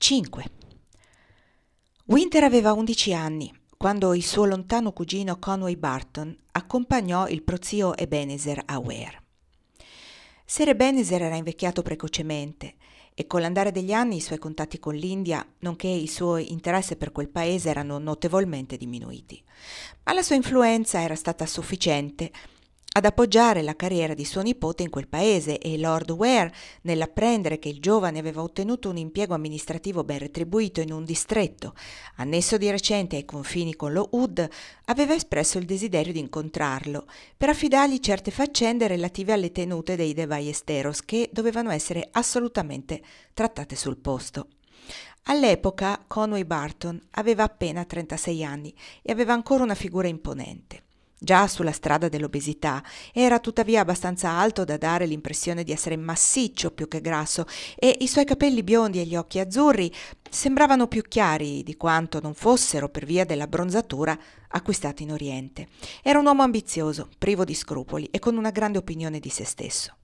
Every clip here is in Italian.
5. Winter aveva 11 anni quando il suo lontano cugino Conway Barton accompagnò il prozio Ebenezer a Ware. Sir Ebenezer era invecchiato precocemente e con l'andare degli anni i suoi contatti con l'India, nonché il suo interesse per quel paese, erano notevolmente diminuiti. Ma la sua influenza era stata sufficiente ad appoggiare la carriera di suo nipote in quel paese e Lord Ware, nell'apprendere che il giovane aveva ottenuto un impiego amministrativo ben retribuito in un distretto, annesso di recente ai confini con lo Hood, aveva espresso il desiderio di incontrarlo per affidargli certe faccende relative alle tenute dei De Ballesteros che dovevano essere assolutamente trattate sul posto. All'epoca Conway Barton aveva appena 36 anni e aveva ancora una figura imponente. Già sulla strada dell'obesità, era tuttavia abbastanza alto da dare l'impressione di essere massiccio più che grasso e i suoi capelli biondi e gli occhi azzurri sembravano più chiari di quanto non fossero per via dell'abbronzatura acquistata in Oriente. Era un uomo ambizioso, privo di scrupoli e con una grande opinione di se stesso.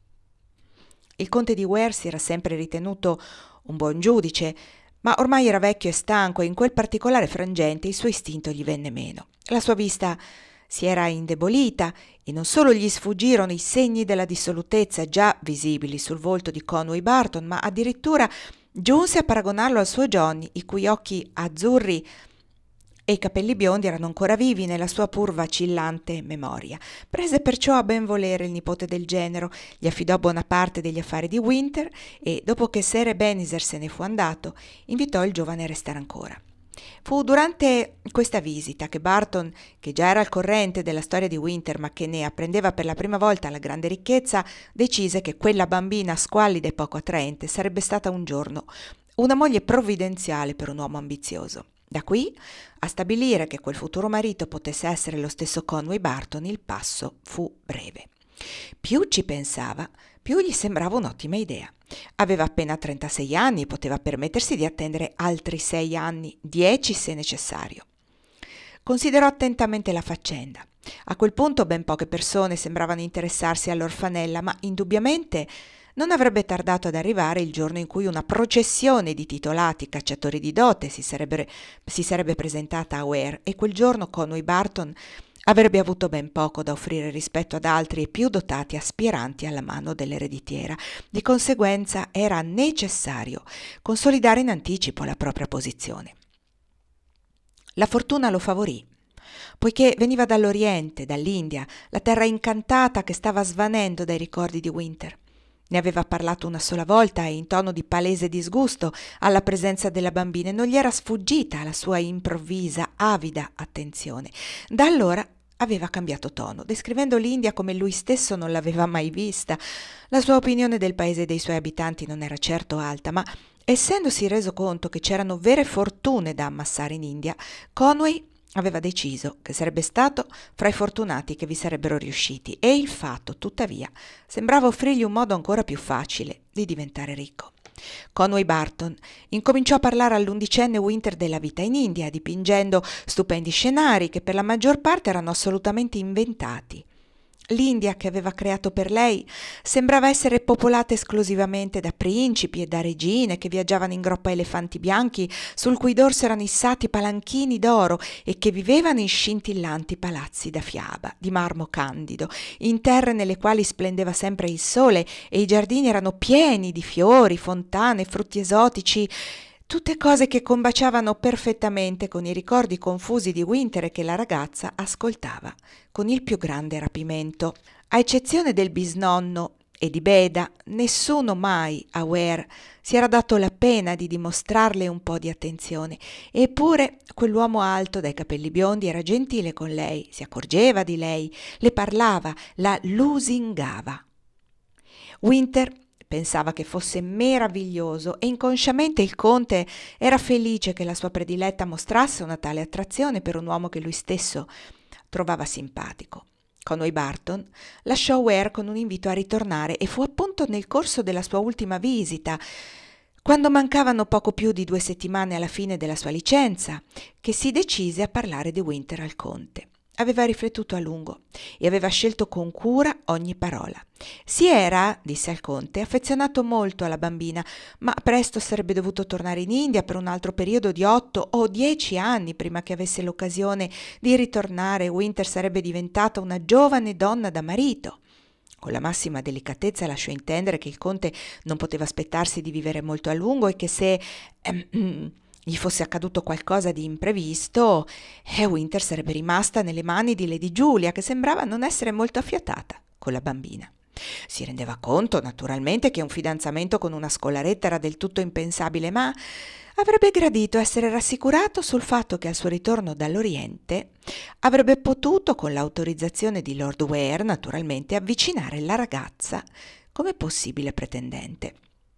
Il conte di Ware si era sempre ritenuto un buon giudice, ma ormai era vecchio e stanco e in quel particolare frangente il suo istinto gli venne meno. La sua vista si era indebolita e non solo gli sfuggirono i segni della dissolutezza già visibili sul volto di Conway Barton, ma addirittura giunse a paragonarlo al suo Johnny, i cui occhi azzurri e i capelli biondi erano ancora vivi nella sua pur vacillante memoria. Prese perciò a ben volere il nipote del genero, gli affidò buona parte degli affari di Winter e, dopo che Sir Ebenezer se ne fu andato, invitò il giovane a restare ancora. Fu durante questa visita che Barton, che già era al corrente della storia di Winter ma che ne apprendeva per la prima volta la grande ricchezza, decise che quella bambina squallida e poco attraente sarebbe stata un giorno una moglie provvidenziale per un uomo ambizioso. Da qui a stabilire che quel futuro marito potesse essere lo stesso Conway Barton il passo fu breve. Più ci pensava, più gli sembrava un'ottima idea. Aveva appena 36 anni e poteva permettersi di attendere altri 6 anni, 10 se necessario. Considerò attentamente la faccenda. A quel punto ben poche persone sembravano interessarsi all'orfanella, ma indubbiamente non avrebbe tardato ad arrivare il giorno in cui una processione di titolati cacciatori di dote si sarebbe presentata a Ware e quel giorno Conway Barton avrebbe avuto ben poco da offrire rispetto ad altri e più dotati aspiranti alla mano dell'ereditiera. Di conseguenza era necessario consolidare in anticipo la propria posizione. La fortuna lo favorì, poiché veniva dall'Oriente, dall'India, la terra incantata che stava svanendo dai ricordi di Winter. Ne aveva parlato una sola volta e in tono di palese disgusto alla presenza della bambina e non gli era sfuggita la sua improvvisa, avida attenzione. Da allora aveva cambiato tono, descrivendo l'India come lui stesso non l'aveva mai vista. La sua opinione del paese e dei suoi abitanti non era certo alta, ma essendosi reso conto che c'erano vere fortune da ammassare in India, Conway aveva deciso che sarebbe stato fra i fortunati che vi sarebbero riusciti e il fatto, tuttavia, sembrava offrirgli un modo ancora più facile di diventare ricco. Conway Barton incominciò a parlare all'11enne Winter della vita in India, dipingendo stupendi scenari che per la maggior parte erano assolutamente inventati. L'India che aveva creato per lei sembrava essere popolata esclusivamente da principi e da regine che viaggiavano in groppa a elefanti bianchi sul cui dorso erano issati palanchini d'oro e che vivevano in scintillanti palazzi da fiaba, di marmo candido, in terre nelle quali splendeva sempre il sole e i giardini erano pieni di fiori, fontane, frutti esotici, tutte cose che combaciavano perfettamente con i ricordi confusi di Winter e che la ragazza ascoltava con il più grande rapimento. A eccezione del bisnonno e di Beda, nessuno mai a Ware si era dato la pena di dimostrarle un po' di attenzione, eppure quell'uomo alto dai capelli biondi era gentile con lei, si accorgeva di lei, le parlava, la lusingava. Winter pensava che fosse meraviglioso e inconsciamente il conte era felice che la sua prediletta mostrasse una tale attrazione per un uomo che lui stesso trovava simpatico. Conway Barton lasciò Ware con un invito a ritornare e fu appunto nel corso della sua ultima visita, quando mancavano poco più di 2 settimane alla fine della sua licenza, che si decise a parlare di Winter al conte. Aveva riflettuto a lungo e aveva scelto con cura ogni parola. Si era, disse al conte, affezionato molto alla bambina, ma presto sarebbe dovuto tornare in India per un altro periodo di 8 o 10 anni prima che avesse l'occasione di ritornare. Winter sarebbe diventata una giovane donna da marito. Con la massima delicatezza lasciò intendere che il conte non poteva aspettarsi di vivere molto a lungo e che se gli fosse accaduto qualcosa di imprevisto, Winter sarebbe rimasta nelle mani di Lady Julia, che sembrava non essere molto affiatata con la bambina. Si rendeva conto, naturalmente, che un fidanzamento con una scolaretta era del tutto impensabile, ma avrebbe gradito essere rassicurato sul fatto che al suo ritorno dall'Oriente avrebbe potuto, con l'autorizzazione di Lord Ware, naturalmente, avvicinare la ragazza come possibile pretendente.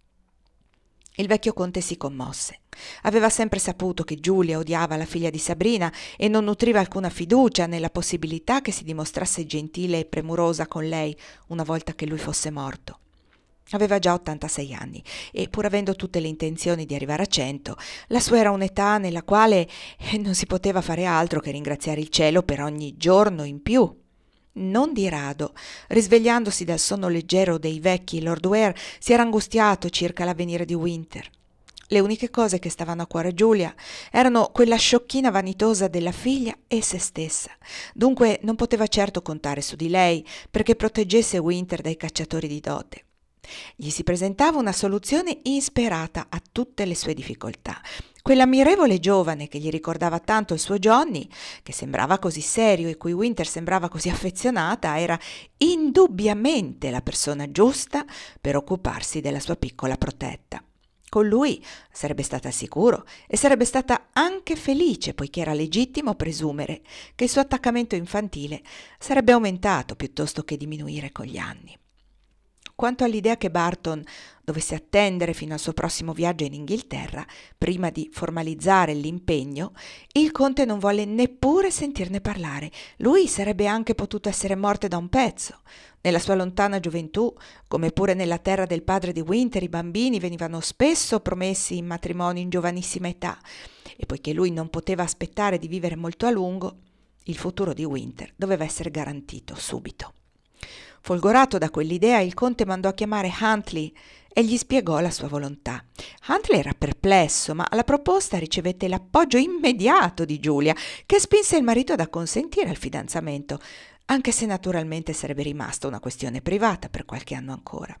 Il vecchio conte si commosse. Aveva sempre saputo che Giulia odiava la figlia di Sabrina e non nutriva alcuna fiducia nella possibilità che si dimostrasse gentile e premurosa con lei una volta che lui fosse morto. Aveva già 86 anni e, pur avendo tutte le intenzioni di arrivare a 100, la sua era un'età nella quale non si poteva fare altro che ringraziare il cielo per ogni giorno in più. Non di rado, risvegliandosi dal sonno leggero dei vecchi, Lord Ware si era angustiato circa l'avvenire di Winter. Le uniche cose che stavano a cuore a Giulia erano quella sciocchina vanitosa della figlia e se stessa. Dunque non poteva certo contare su di lei perché proteggesse Winter dai cacciatori di dote. Gli si presentava una soluzione insperata a tutte le sue difficoltà. Quell'ammirevole giovane che gli ricordava tanto il suo Johnny, che sembrava così serio e cui Winter sembrava così affezionata, era indubbiamente la persona giusta per occuparsi della sua piccola protetta. Con lui sarebbe stata sicuro e sarebbe stata anche felice, poiché era legittimo presumere che il suo attaccamento infantile sarebbe aumentato piuttosto che diminuire con gli anni. Quanto all'idea che Barton dovesse attendere fino al suo prossimo viaggio in Inghilterra, prima di formalizzare l'impegno, il conte non volle neppure sentirne parlare. Lui sarebbe anche potuto essere morto da un pezzo. Nella sua lontana gioventù, come pure nella terra del padre di Winter, i bambini venivano spesso promessi in matrimonio in giovanissima età, e poiché lui non poteva aspettare di vivere molto a lungo, il futuro di Winter doveva essere garantito subito. Folgorato da quell'idea, il conte mandò a chiamare Huntley e gli spiegò la sua volontà. Huntley era perplesso, ma alla proposta ricevette l'appoggio immediato di Giulia, che spinse il marito ad acconsentire al fidanzamento, anche se naturalmente sarebbe rimasta una questione privata per qualche anno ancora.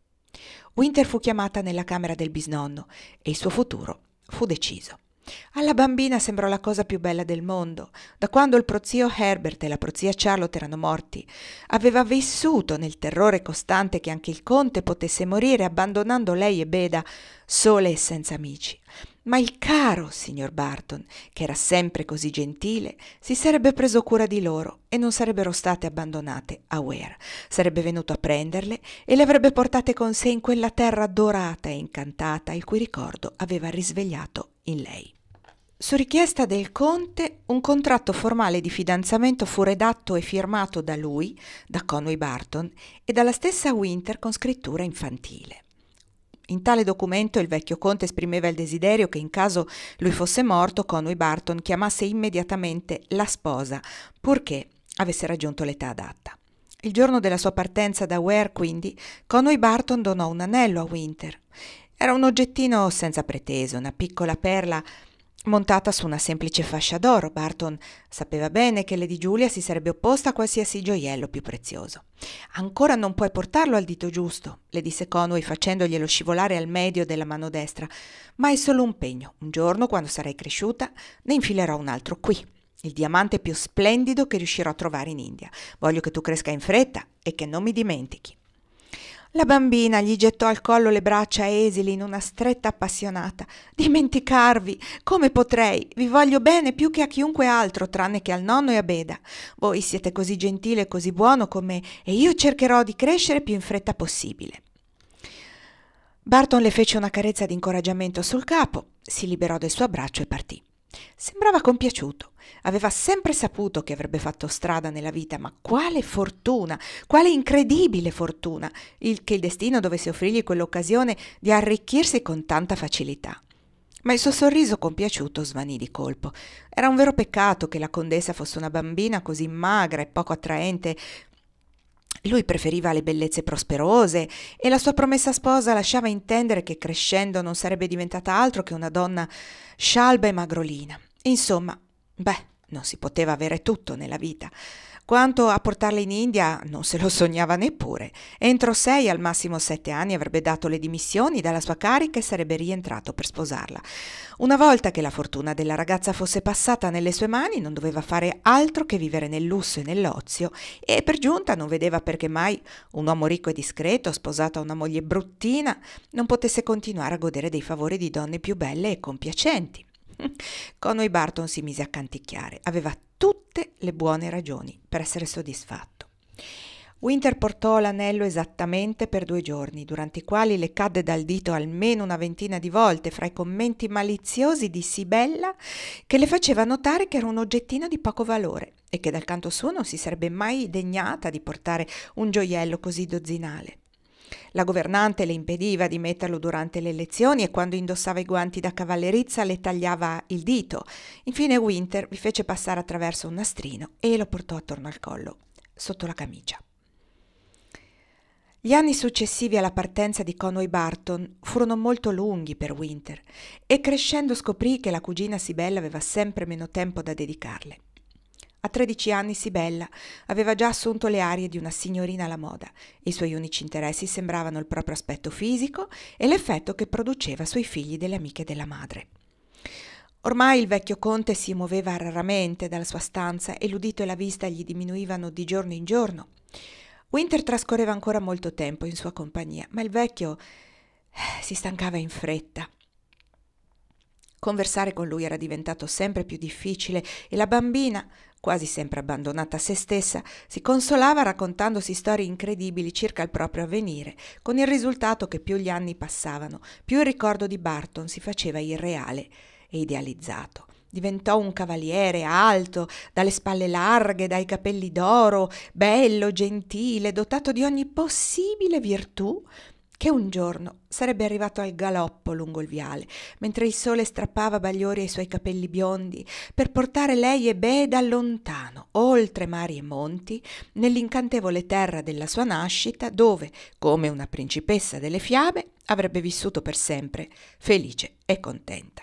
Winter fu chiamata nella camera del bisnonno e il suo futuro fu deciso. Alla bambina sembrò la cosa più bella del mondo. Da quando il prozio Herbert e la prozia Charlotte erano morti, aveva vissuto nel terrore costante che anche il conte potesse morire abbandonando lei e Beda sole e senza amici. Ma il caro signor Barton, che era sempre così gentile, si sarebbe preso cura di loro e non sarebbero state abbandonate a Ware. Sarebbe venuto a prenderle e le avrebbe portate con sé in quella terra dorata e incantata il cui ricordo aveva risvegliato in lei. Su richiesta del conte, un contratto formale di fidanzamento fu redatto e firmato da lui, da Conway Barton, e dalla stessa Winter con scrittura infantile. In tale documento il vecchio conte esprimeva il desiderio che in caso lui fosse morto, Conway Barton chiamasse immediatamente la sposa, purché avesse raggiunto l'età adatta. Il giorno della sua partenza da Ware, quindi, Conway Barton donò un anello a Winter. Era un oggettino senza pretese, una piccola perla montata su una semplice fascia d'oro. Barton sapeva bene che Lady Julia si sarebbe opposta a qualsiasi gioiello più prezioso. «Ancora non puoi portarlo al dito giusto», le disse Conway facendoglielo scivolare al medio della mano destra, «ma è solo un pegno. Un giorno, quando sarai cresciuta, ne infilerò un altro qui, il diamante più splendido che riuscirò a trovare in India. Voglio che tu cresca in fretta e che non mi dimentichi». La bambina gli gettò al collo le braccia esili in una stretta appassionata. «Dimenticarvi? Come potrei? Vi voglio bene più che a chiunque altro, tranne che al nonno e a Beda. Voi siete così gentile e così buono con me, e io cercherò di crescere più in fretta possibile». Barton le fece una carezza di incoraggiamento sul capo, si liberò del suo abbraccio e partì. Sembrava compiaciuto. Aveva sempre saputo che avrebbe fatto strada nella vita, ma quale fortuna, quale incredibile fortuna, che il destino dovesse offrirgli quell'occasione di arricchirsi con tanta facilità. Ma il suo sorriso compiaciuto svanì di colpo. Era un vero peccato che la contessa fosse una bambina così magra e poco attraente. Lui preferiva le bellezze prosperose e la sua promessa sposa lasciava intendere che crescendo non sarebbe diventata altro che una donna scialba e magrolina. Insomma, non si poteva avere tutto nella vita. Quanto a portarla in India non se lo sognava neppure. Entro 6, al massimo 7 anni avrebbe dato le dimissioni dalla sua carica e sarebbe rientrato per sposarla. Una volta che la fortuna della ragazza fosse passata nelle sue mani, non doveva fare altro che vivere nel lusso e nell'ozio, e per giunta non vedeva perché mai un uomo ricco e discreto, sposato a una moglie bruttina, non potesse continuare a godere dei favori di donne più belle e compiacenti. Conway Barton si mise a canticchiare. Aveva tutte le buone ragioni per essere soddisfatto. Winter portò l'anello esattamente per 2 giorni, durante i quali le cadde dal dito almeno una ventina di volte fra i commenti maliziosi di Sibella, che le faceva notare che era un oggettino di poco valore e che dal canto suo non si sarebbe mai degnata di portare un gioiello così dozzinale. La governante le impediva di metterlo durante le lezioni e quando indossava i guanti da cavallerizza le tagliava il dito. Infine Winter vi fece passare attraverso un nastrino e lo portò attorno al collo, sotto la camicia. Gli anni successivi alla partenza di Conway Barton furono molto lunghi per Winter e crescendo scoprì che la cugina Sibella aveva sempre meno tempo da dedicarle. A 13 anni Sibella aveva già assunto le arie di una signorina alla moda e i suoi unici interessi sembravano il proprio aspetto fisico e l'effetto che produceva sui figli delle amiche della madre. Ormai il vecchio conte si muoveva raramente dalla sua stanza e l'udito e la vista gli diminuivano di giorno in giorno. Winter trascorreva ancora molto tempo in sua compagnia, ma il vecchio si stancava in fretta. Conversare con lui era diventato sempre più difficile e la bambina, quasi sempre abbandonata a se stessa, si consolava raccontandosi storie incredibili circa il proprio avvenire, con il risultato che più gli anni passavano, più il ricordo di Barton si faceva irreale e idealizzato. Diventò un cavaliere alto, dalle spalle larghe, dai capelli d'oro, bello, gentile, dotato di ogni possibile virtù, che un giorno sarebbe arrivato al galoppo lungo il viale, mentre il sole strappava bagliori ai suoi capelli biondi, per portare lei e Beda lontano, oltre mari e monti, nell'incantevole terra della sua nascita, dove, come una principessa delle fiabe, avrebbe vissuto per sempre, felice e contenta.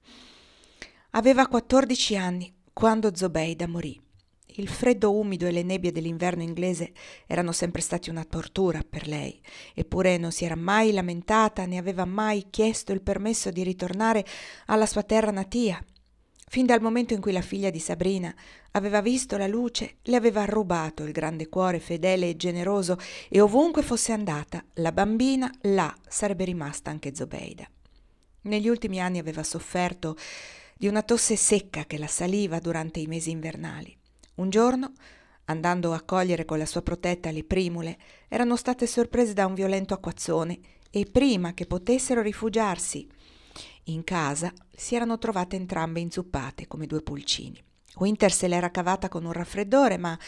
Aveva 14 anni quando Zobeida morì. Il freddo umido e le nebbie dell'inverno inglese erano sempre stati una tortura per lei, eppure non si era mai lamentata né aveva mai chiesto il permesso di ritornare alla sua terra natia. Fin dal momento in cui la figlia di Sabrina aveva visto la luce, le aveva rubato il grande cuore fedele e generoso e ovunque fosse andata, la bambina là sarebbe rimasta anche Zobeida. Negli ultimi anni aveva sofferto di una tosse secca che la saliva durante i mesi invernali. Un giorno, andando a cogliere con la sua protetta le primule, erano state sorprese da un violento acquazzone e prima che potessero rifugiarsi in casa si erano trovate entrambe inzuppate come 2 pulcini. Winter se l'era cavata con un raffreddore, ma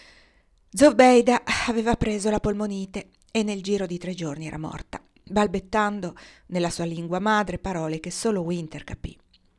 Zobeida aveva preso la polmonite e nel giro di 3 giorni era morta, balbettando nella sua lingua madre parole che solo Winter capì.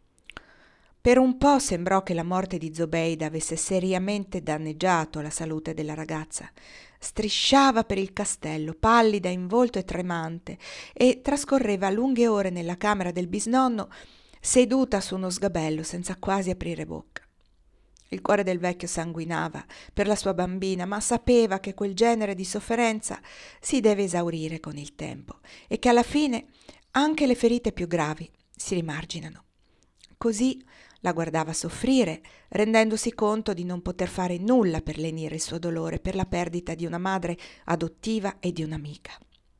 Per un po' sembrò che la morte di Zobeida avesse seriamente danneggiato la salute della ragazza. Strisciava per il castello, pallida in volto e tremante, e trascorreva lunghe ore nella camera del bisnonno, seduta su uno sgabello senza quasi aprire bocca. Il cuore del vecchio sanguinava per la sua bambina, ma sapeva che quel genere di sofferenza si deve esaurire con il tempo e che alla fine anche le ferite più gravi si rimarginano. Così la guardava soffrire, rendendosi conto di non poter fare nulla per lenire il suo dolore per la perdita di una madre adottiva e di un'amica.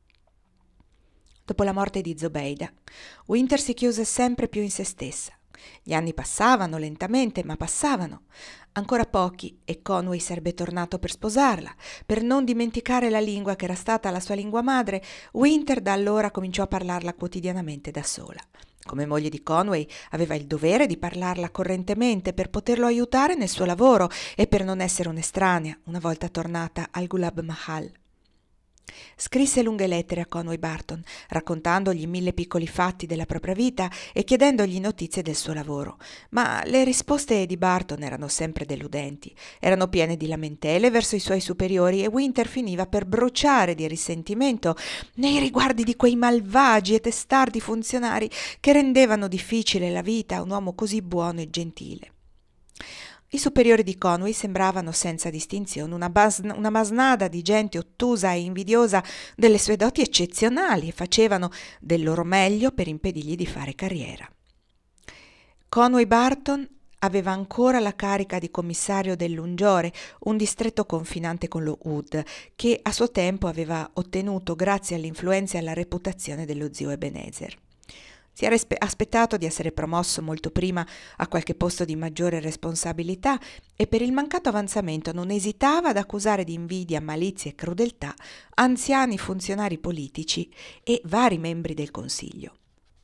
Dopo la morte di Zobeida, Winter si chiuse sempre più in se stessa. Gli anni passavano lentamente, ma passavano. Ancora pochi e Conway sarebbe tornato per sposarla. Per non dimenticare la lingua che era stata la sua lingua madre, Winter da allora cominciò a parlarla quotidianamente da sola. Come moglie di Conway aveva il dovere di parlarla correntemente per poterlo aiutare nel suo lavoro e per non essere un'estranea una volta tornata al Gulab Mahal. Scrisse lunghe lettere a Conway Barton, raccontandogli 1000 piccoli fatti della propria vita e chiedendogli notizie del suo lavoro. Ma le risposte di Barton erano sempre deludenti, erano piene di lamentele verso i suoi superiori e Winter finiva per bruciare di risentimento nei riguardi di quei malvagi e testardi funzionari che rendevano difficile la vita a un uomo così buono e gentile. I superiori di Conway sembravano senza distinzione una masnada di gente ottusa e invidiosa delle sue doti eccezionali e facevano del loro meglio per impedirgli di fare carriera. Conway Barton aveva ancora la carica di commissario dell'Ungiore, un distretto confinante con lo Hood, che a suo tempo aveva ottenuto grazie all'influenza e alla reputazione dello zio Ebenezer. Si era aspettato di essere promosso molto prima a qualche posto di maggiore responsabilità e per il mancato avanzamento non esitava ad accusare di invidia, malizia e crudeltà anziani funzionari politici e vari membri del Consiglio.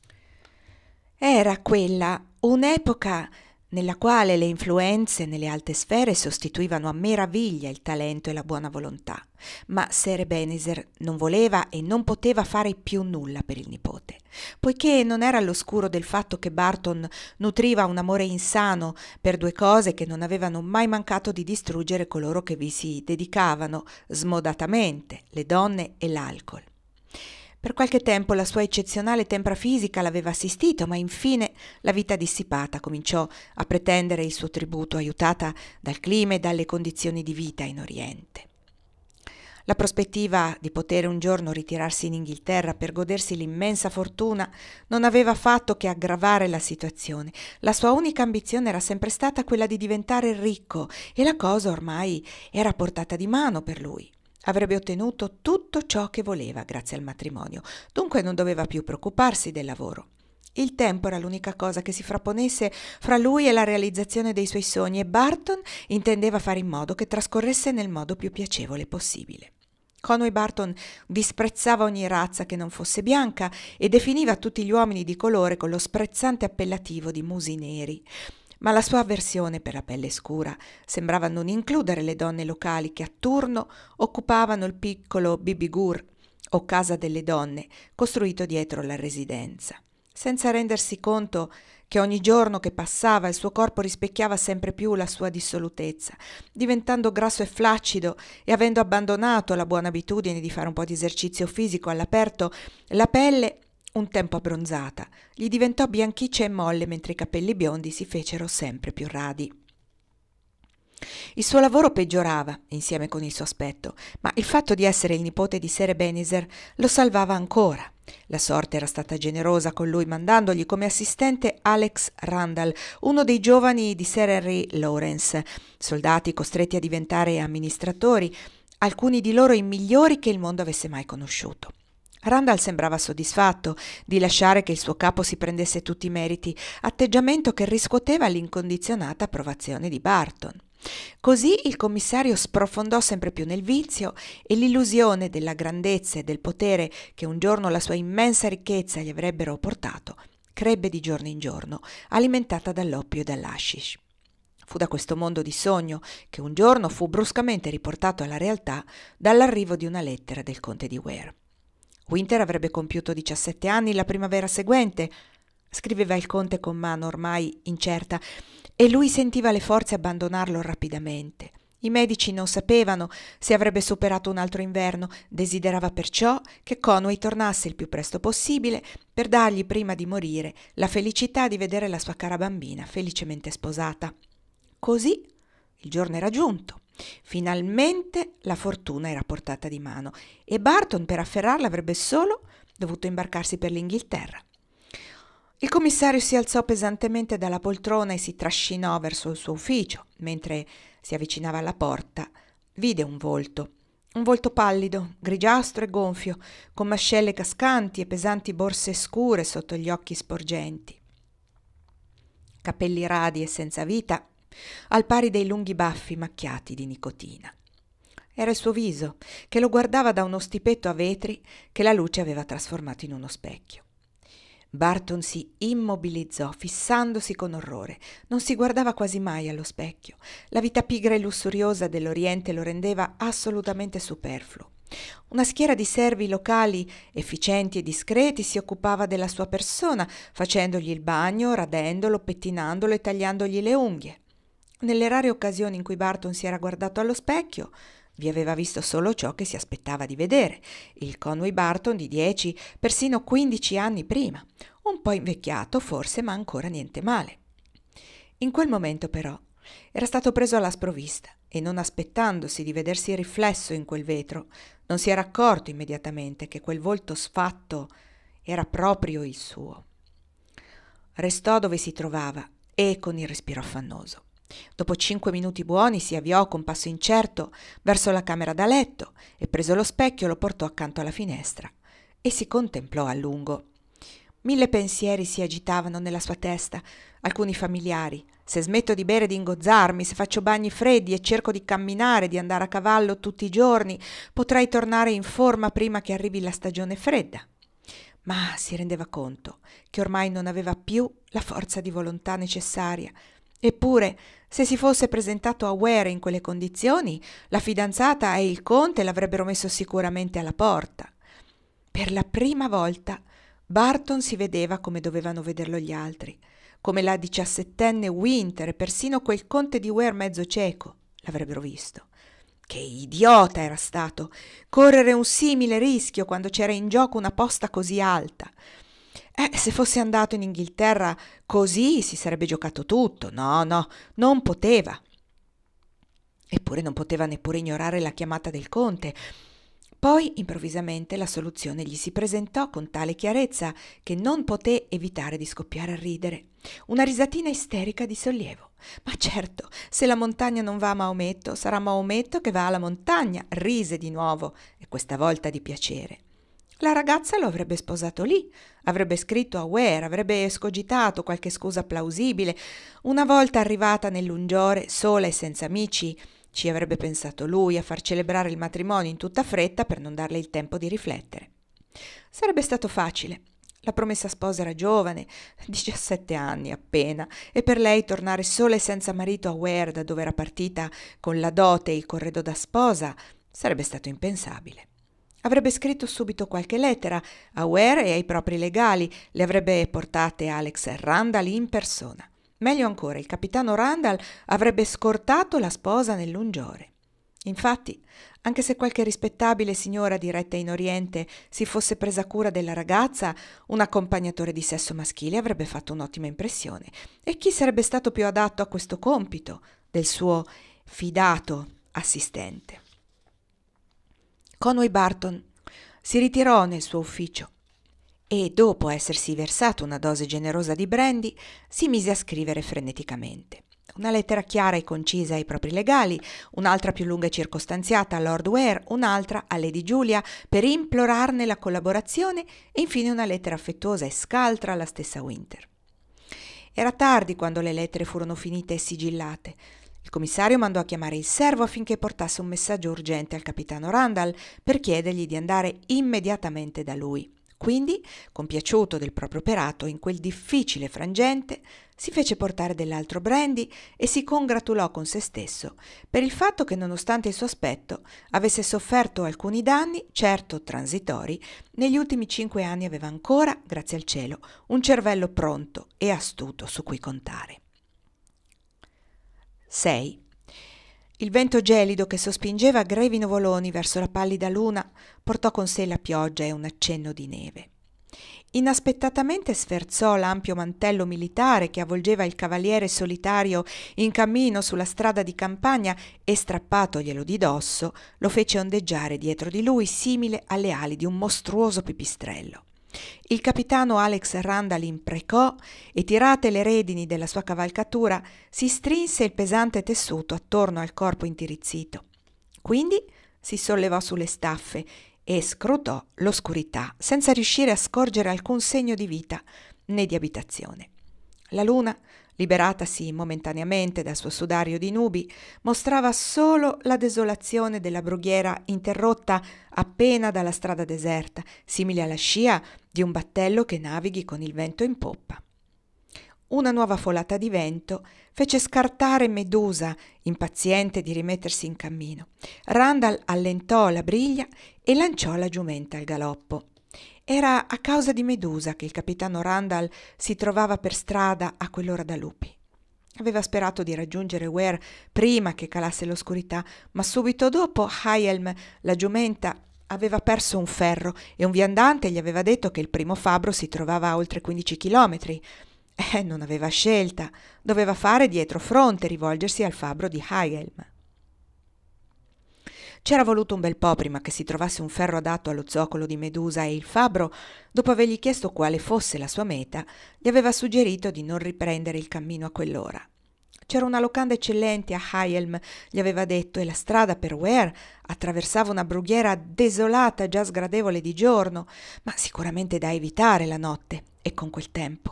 Era quella un'epoca nella quale le influenze nelle alte sfere sostituivano a meraviglia il talento e la buona volontà, ma Sir Ebenezer non voleva e non poteva fare più nulla per il nipote, poiché non era all'oscuro del fatto che Barton nutriva un amore insano per due cose che non avevano mai mancato di distruggere coloro che vi si dedicavano smodatamente, le donne e l'alcol. Per qualche tempo la sua eccezionale tempra fisica l'aveva assistito, ma infine la vita dissipata cominciò a pretendere il suo tributo, aiutata dal clima e dalle condizioni di vita in Oriente. La prospettiva di poter un giorno ritirarsi in Inghilterra per godersi l'immensa fortuna non aveva fatto che aggravare la situazione. La sua unica ambizione era sempre stata quella di diventare ricco e la cosa ormai era a portata di mano per lui. Avrebbe ottenuto tutto ciò che voleva grazie al matrimonio, dunque non doveva più preoccuparsi del lavoro. Il tempo era l'unica cosa che si frapponesse fra lui e la realizzazione dei suoi sogni e Barton intendeva fare in modo che trascorresse nel modo più piacevole possibile. Conway Barton disprezzava ogni razza che non fosse bianca e definiva tutti gli uomini di colore con lo sprezzante appellativo di musi neri. Ma la sua avversione per la pelle scura sembrava non includere le donne locali che a turno occupavano il piccolo Bibi Gur o casa delle donne costruito dietro la residenza, senza rendersi conto che ogni giorno che passava il suo corpo rispecchiava sempre più la sua dissolutezza, diventando grasso e flaccido e avendo abbandonato la buona abitudine di fare un po' di esercizio fisico all'aperto, la pelle un tempo abbronzata, gli diventò bianchiccia e molle mentre i capelli biondi si fecero sempre più radi. Il suo lavoro peggiorava insieme con il suo aspetto, ma il fatto di essere il nipote di Sir Ebenezer lo salvava ancora. La sorte era stata generosa con lui, mandandogli come assistente Alex Randall, uno dei giovani di Sir Henry Lawrence, soldati costretti a diventare amministratori, alcuni di loro i migliori che il mondo avesse mai conosciuto. Randall sembrava soddisfatto di lasciare che il suo capo si prendesse tutti i meriti, atteggiamento che riscuoteva l'incondizionata approvazione di Barton. Così il commissario sprofondò sempre più nel vizio e l'illusione della grandezza e del potere che un giorno la sua immensa ricchezza gli avrebbero portato crebbe di giorno in giorno, alimentata dall'oppio e dall'hashish. Fu da questo mondo di sogno che un giorno fu bruscamente riportato alla realtà dall'arrivo di una lettera del conte di Ware. Winter avrebbe compiuto 17 anni la primavera seguente, scriveva il conte con mano ormai incerta, e lui sentiva le forze abbandonarlo rapidamente. I medici non sapevano se avrebbe superato un altro inverno, desiderava perciò che Conway tornasse il più presto possibile per dargli, prima di morire, la felicità di vedere la sua cara bambina felicemente sposata. Così il giorno era giunto. Finalmente la fortuna era a portata di mano e Barton per afferrarla avrebbe solo dovuto imbarcarsi per l'Inghilterra. Il commissario si alzò pesantemente dalla poltrona e si trascinò verso il suo ufficio. Mentre si avvicinava alla porta, vide un volto pallido, grigiastro e gonfio, con mascelle cascanti e pesanti borse scure sotto gli occhi sporgenti. Capelli radi e senza vita, al pari dei lunghi baffi macchiati di nicotina. Era il suo viso, che lo guardava da uno stipetto a vetri che la luce aveva trasformato in uno specchio. Barton si immobilizzò, fissandosi con orrore. Non si guardava quasi mai allo specchio. La vita pigra e lussuriosa dell'Oriente lo rendeva assolutamente superfluo. Una schiera di servi locali efficienti e discreti si occupava della sua persona, facendogli il bagno, radendolo, pettinandolo e tagliandogli le unghie. Nelle rare occasioni in cui Barton si era guardato allo specchio, vi aveva visto solo ciò che si aspettava di vedere, il Conway Barton di 10, persino 15 anni prima, un po' invecchiato forse, ma ancora niente male. In quel momento però era stato preso alla sprovvista e, non aspettandosi di vedersi riflesso in quel vetro, non si era accorto immediatamente che quel volto sfatto era proprio il suo. Restò dove si trovava e con il respiro affannoso. Dopo 5 minuti buoni si avviò con passo incerto verso la camera da letto e, preso lo specchio, lo portò accanto alla finestra e si contemplò a lungo. 1000 pensieri si agitavano nella sua testa, alcuni familiari. Se smetto di bere e di ingozzarmi, se faccio bagni freddi e cerco di camminare, di andare a cavallo tutti i giorni, potrei tornare in forma prima che arrivi la stagione fredda. Ma si rendeva conto che ormai non aveva più la forza di volontà necessaria. Eppure, se si fosse presentato a Ware in quelle condizioni, la fidanzata e il conte l'avrebbero messo sicuramente alla porta. Per la prima volta Barton si vedeva come dovevano vederlo gli altri, come la 17enne Winter e persino quel conte di Ware mezzo cieco l'avrebbero visto. Che idiota era stato correre un simile rischio quando c'era in gioco una posta così alta. Se fosse andato in Inghilterra così si sarebbe giocato tutto. No, non poteva. Eppure non poteva neppure ignorare la chiamata del conte. Poi improvvisamente la soluzione gli si presentò con tale chiarezza che non poté evitare di scoppiare a ridere. Una risatina isterica di sollievo. Ma certo, se la montagna non va a Maometto, sarà Maometto che va alla montagna. Rise di nuovo, e questa volta di piacere. La ragazza lo avrebbe sposato lì, avrebbe scritto a Ware, avrebbe escogitato qualche scusa plausibile. Una volta arrivata nell'Ungiore, sola e senza amici, ci avrebbe pensato lui a far celebrare il matrimonio in tutta fretta per non darle il tempo di riflettere. Sarebbe stato facile. La promessa sposa era giovane, 17 anni appena, e per lei tornare sola e senza marito a Ware, da dove era partita con la dote e il corredo da sposa, sarebbe stato impensabile. Avrebbe scritto subito qualche lettera a Ware e ai propri legali, le avrebbe portate Alex Randall in persona. Meglio ancora, il capitano Randall avrebbe scortato la sposa nell'Ungiore. Infatti, anche se qualche rispettabile signora diretta in Oriente si fosse presa cura della ragazza, un accompagnatore di sesso maschile avrebbe fatto un'ottima impressione. E chi sarebbe stato più adatto a questo compito del suo fidato assistente? Conway Barton si ritirò nel suo ufficio e, dopo essersi versato una dose generosa di brandy, si mise a scrivere freneticamente. Una lettera chiara e concisa ai propri legali, un'altra più lunga e circostanziata a Lord Ware, un'altra a Lady Julia per implorarne la collaborazione e infine una lettera affettuosa e scaltra alla stessa Winter. Era tardi quando le lettere furono finite e sigillate. Il commissario mandò a chiamare il servo affinché portasse un messaggio urgente al capitano Randall per chiedergli di andare immediatamente da lui. Quindi, compiaciuto del proprio operato in quel difficile frangente, si fece portare dell'altro brandy e si congratulò con se stesso per il fatto che, nonostante il suo aspetto avesse sofferto alcuni danni, certo transitori, negli ultimi 5 anni aveva ancora, grazie al cielo, un cervello pronto e astuto su cui contare. 6. Il vento gelido che sospingeva grevi nuvoloni verso la pallida luna portò con sé la pioggia e un accenno di neve. Inaspettatamente sferzò l'ampio mantello militare che avvolgeva il cavaliere solitario in cammino sulla strada di campagna e, strappatoglielo di dosso, lo fece ondeggiare dietro di lui simile alle ali di un mostruoso pipistrello. Il capitano Alex Randall imprecò e, tirate le redini della sua cavalcatura, si strinse il pesante tessuto attorno al corpo intirizzito. Quindi si sollevò sulle staffe e scrutò l'oscurità senza riuscire a scorgere alcun segno di vita né di abitazione. La luna, liberatasi momentaneamente dal suo sudario di nubi, mostrava solo la desolazione della brughiera interrotta appena dalla strada deserta, simile alla scia di un battello che navighi con il vento in poppa. una nuova folata di vento fece scartare Medusa, impaziente di rimettersi in cammino. Randall allentò la briglia e lanciò la giumenta al galoppo. Era a causa di Medusa che il capitano Randall si trovava per strada a quell'ora da lupi. Aveva sperato di raggiungere Ware prima che calasse l'oscurità, ma subito dopo Hielm, la giumenta, aveva perso un ferro e un viandante gli aveva detto che il primo fabbro si trovava a oltre 15 chilometri. Non aveva scelta, doveva fare dietro fronte, rivolgersi al fabbro di Hielm. C'era voluto un bel po' prima che si trovasse un ferro adatto allo zoccolo di Medusa e il fabbro, dopo avergli chiesto quale fosse la sua meta, gli aveva suggerito di non riprendere il cammino a quell'ora. C'era una locanda eccellente a Hielm, gli aveva detto, e la strada per Ware attraversava una brughiera desolata già sgradevole di giorno, ma sicuramente da evitare la notte e con quel tempo.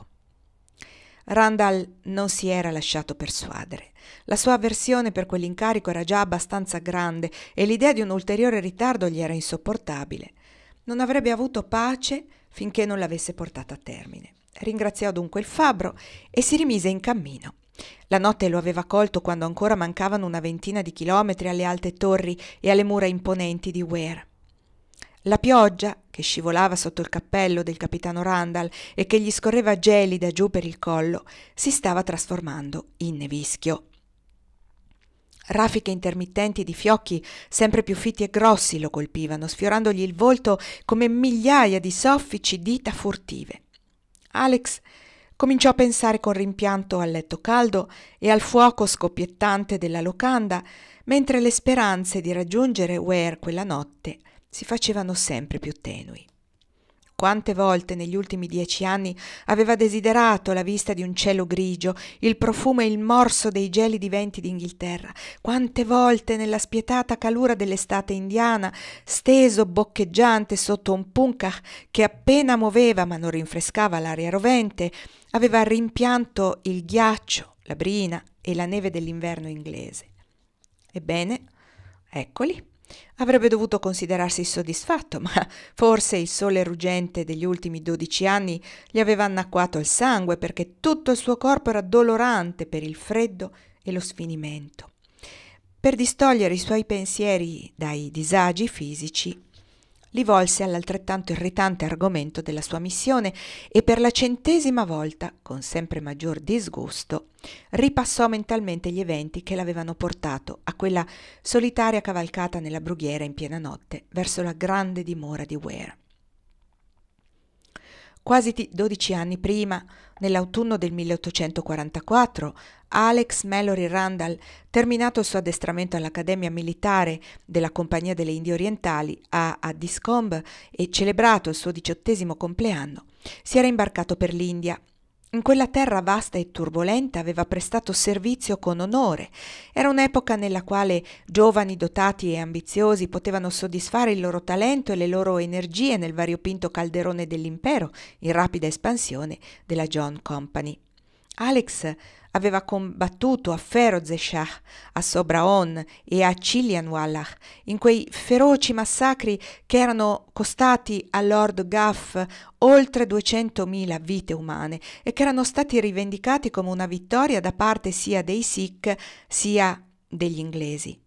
Randall non si era lasciato persuadere. La sua avversione per quell'incarico era già abbastanza grande e l'idea di un ulteriore ritardo gli era insopportabile. Non avrebbe avuto pace finché non l'avesse portata a termine. Ringraziò dunque il fabbro e si rimise in cammino. La notte lo aveva colto quando ancora mancavano una ventina di chilometri alle alte torri e alle mura imponenti di Ware. La pioggia, che scivolava sotto il cappello del capitano Randall e che gli scorreva gelida giù per il collo, si stava trasformando in nevischio. Raffiche intermittenti di fiocchi sempre più fitti e grossi lo colpivano, sfiorandogli il volto come migliaia di soffici dita furtive. Alex cominciò a pensare con rimpianto al letto caldo e al fuoco scoppiettante della locanda, mentre le speranze di raggiungere Ware quella notte si facevano sempre più tenui. Quante volte negli ultimi 10 anni aveva desiderato la vista di un cielo grigio, il profumo e il morso dei gelidi venti d'Inghilterra. Quante volte nella spietata calura dell'estate indiana, steso boccheggiante sotto un punkah che appena muoveva ma non rinfrescava l'aria rovente, aveva rimpianto il ghiaccio, la brina e la neve dell'inverno inglese. Ebbene, eccoli. Avrebbe dovuto considerarsi soddisfatto, ma forse il sole ruggente degli ultimi 12 anni gli aveva annacquato il sangue, perché tutto il suo corpo era dolorante per il freddo e lo sfinimento. Per distogliere i suoi pensieri dai disagi fisici, li volse all'altrettanto irritante argomento della sua missione e per la 100ª volta, con sempre maggior disgusto, ripassò mentalmente gli eventi che l'avevano portato a quella solitaria cavalcata nella brughiera in piena notte verso la grande dimora di Ware. Quasi 12 anni prima, nell'autunno del 1844, Alex Mallory Randall, terminato il suo addestramento all'Accademia Militare della Compagnia delle Indie Orientali a Addiscombe e celebrato il suo 18° compleanno, si era imbarcato per l'India. In quella terra vasta e turbolenta aveva prestato servizio con onore. Era un'epoca nella quale giovani dotati e ambiziosi potevano soddisfare il loro talento e le loro energie nel variopinto calderone dell'impero in rapida espansione della John Company. Alex aveva combattuto a Feroze Shah, a Sobraon e a Chillianwallah in quei feroci massacri che erano costati a Lord Gough oltre 200.000 vite umane e che erano stati rivendicati come una vittoria da parte sia dei Sikh sia degli inglesi.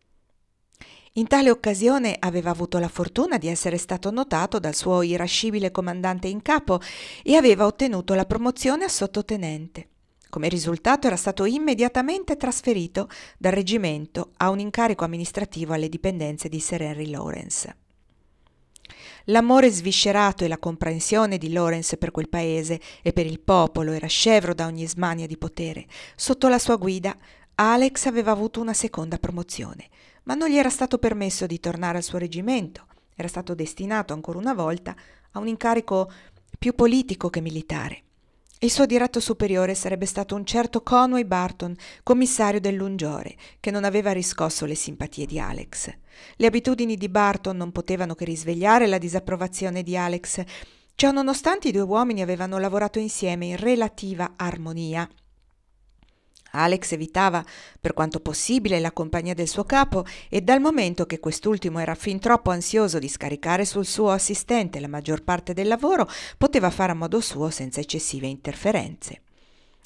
In tale occasione aveva avuto la fortuna di essere stato notato dal suo irascibile comandante in capo e aveva ottenuto la promozione a sottotenente. Come risultato era stato immediatamente trasferito dal reggimento a un incarico amministrativo alle dipendenze di Sir Henry Lawrence. L'amore sviscerato e la comprensione di Lawrence per quel paese e per il popolo era scevro da ogni smania di potere. Sotto la sua guida Alex aveva avuto una seconda promozione, ma non gli era stato permesso di tornare al suo reggimento. Era stato destinato ancora una volta a un incarico più politico che militare. Il suo diretto superiore sarebbe stato un certo Conway Barton, commissario dell'Ungiore, che non aveva riscosso le simpatie di Alex. Le abitudini di Barton non potevano che risvegliare la disapprovazione di Alex. Ciò nonostante i due uomini avevano lavorato insieme in relativa armonia. Alex evitava per quanto possibile la compagnia del suo capo e dal momento che quest'ultimo era fin troppo ansioso di scaricare sul suo assistente la maggior parte del lavoro, poteva fare a modo suo senza eccessive interferenze.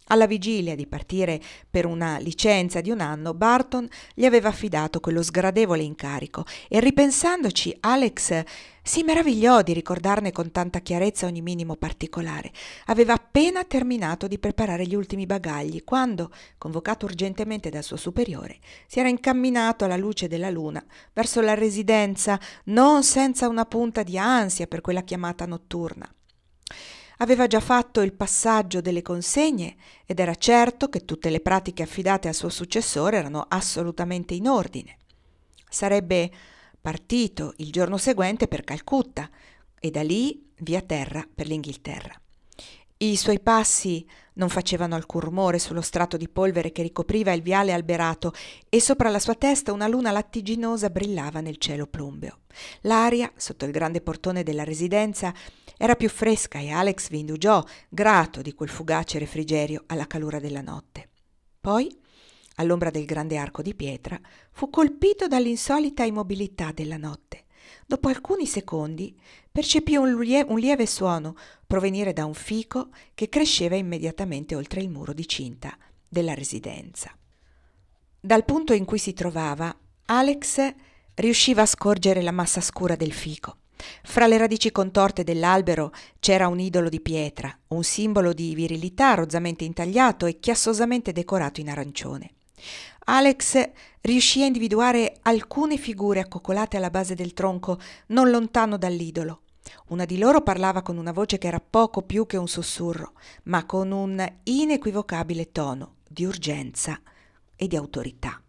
Alla vigilia di partire per una licenza di un anno, Barton gli aveva affidato quello sgradevole incarico e, ripensandoci, Alex si meravigliò di ricordarne con tanta chiarezza ogni minimo particolare. Aveva appena terminato di preparare gli ultimi bagagli quando, convocato urgentemente dal suo superiore, si era incamminato alla luce della luna verso la residenza, non senza una punta di ansia per quella chiamata notturna. Aveva già fatto il passaggio delle consegne ed era certo che tutte le pratiche affidate al suo successore erano assolutamente in ordine. Sarebbe partito il giorno seguente per Calcutta e da lì via terra per l'Inghilterra. I suoi passi non facevano alcun rumore sullo strato di polvere che ricopriva il viale alberato e sopra la sua testa una luna lattiginosa brillava nel cielo plumbeo. L'aria, sotto il grande portone della residenza, era più fresca e Alex vi indugiò, grato di quel fugace refrigerio alla calura della notte. Poi, all'ombra del grande arco di pietra, fu colpito dall'insolita immobilità della notte. Dopo alcuni secondi percepì un lieve suono provenire da un fico che cresceva immediatamente oltre il muro di cinta della residenza. Dal punto in cui si trovava, Alex riusciva a scorgere la massa scura del fico. Fra le radici contorte dell'albero c'era un idolo di pietra, un simbolo di virilità rozzamente intagliato e chiassosamente decorato in arancione. Alex riuscì a individuare alcune figure accoccolate alla base del tronco, non lontano dall'idolo. Una di loro parlava con una voce che era poco più che un sussurro, ma con un inequivocabile tono di urgenza e di autorità.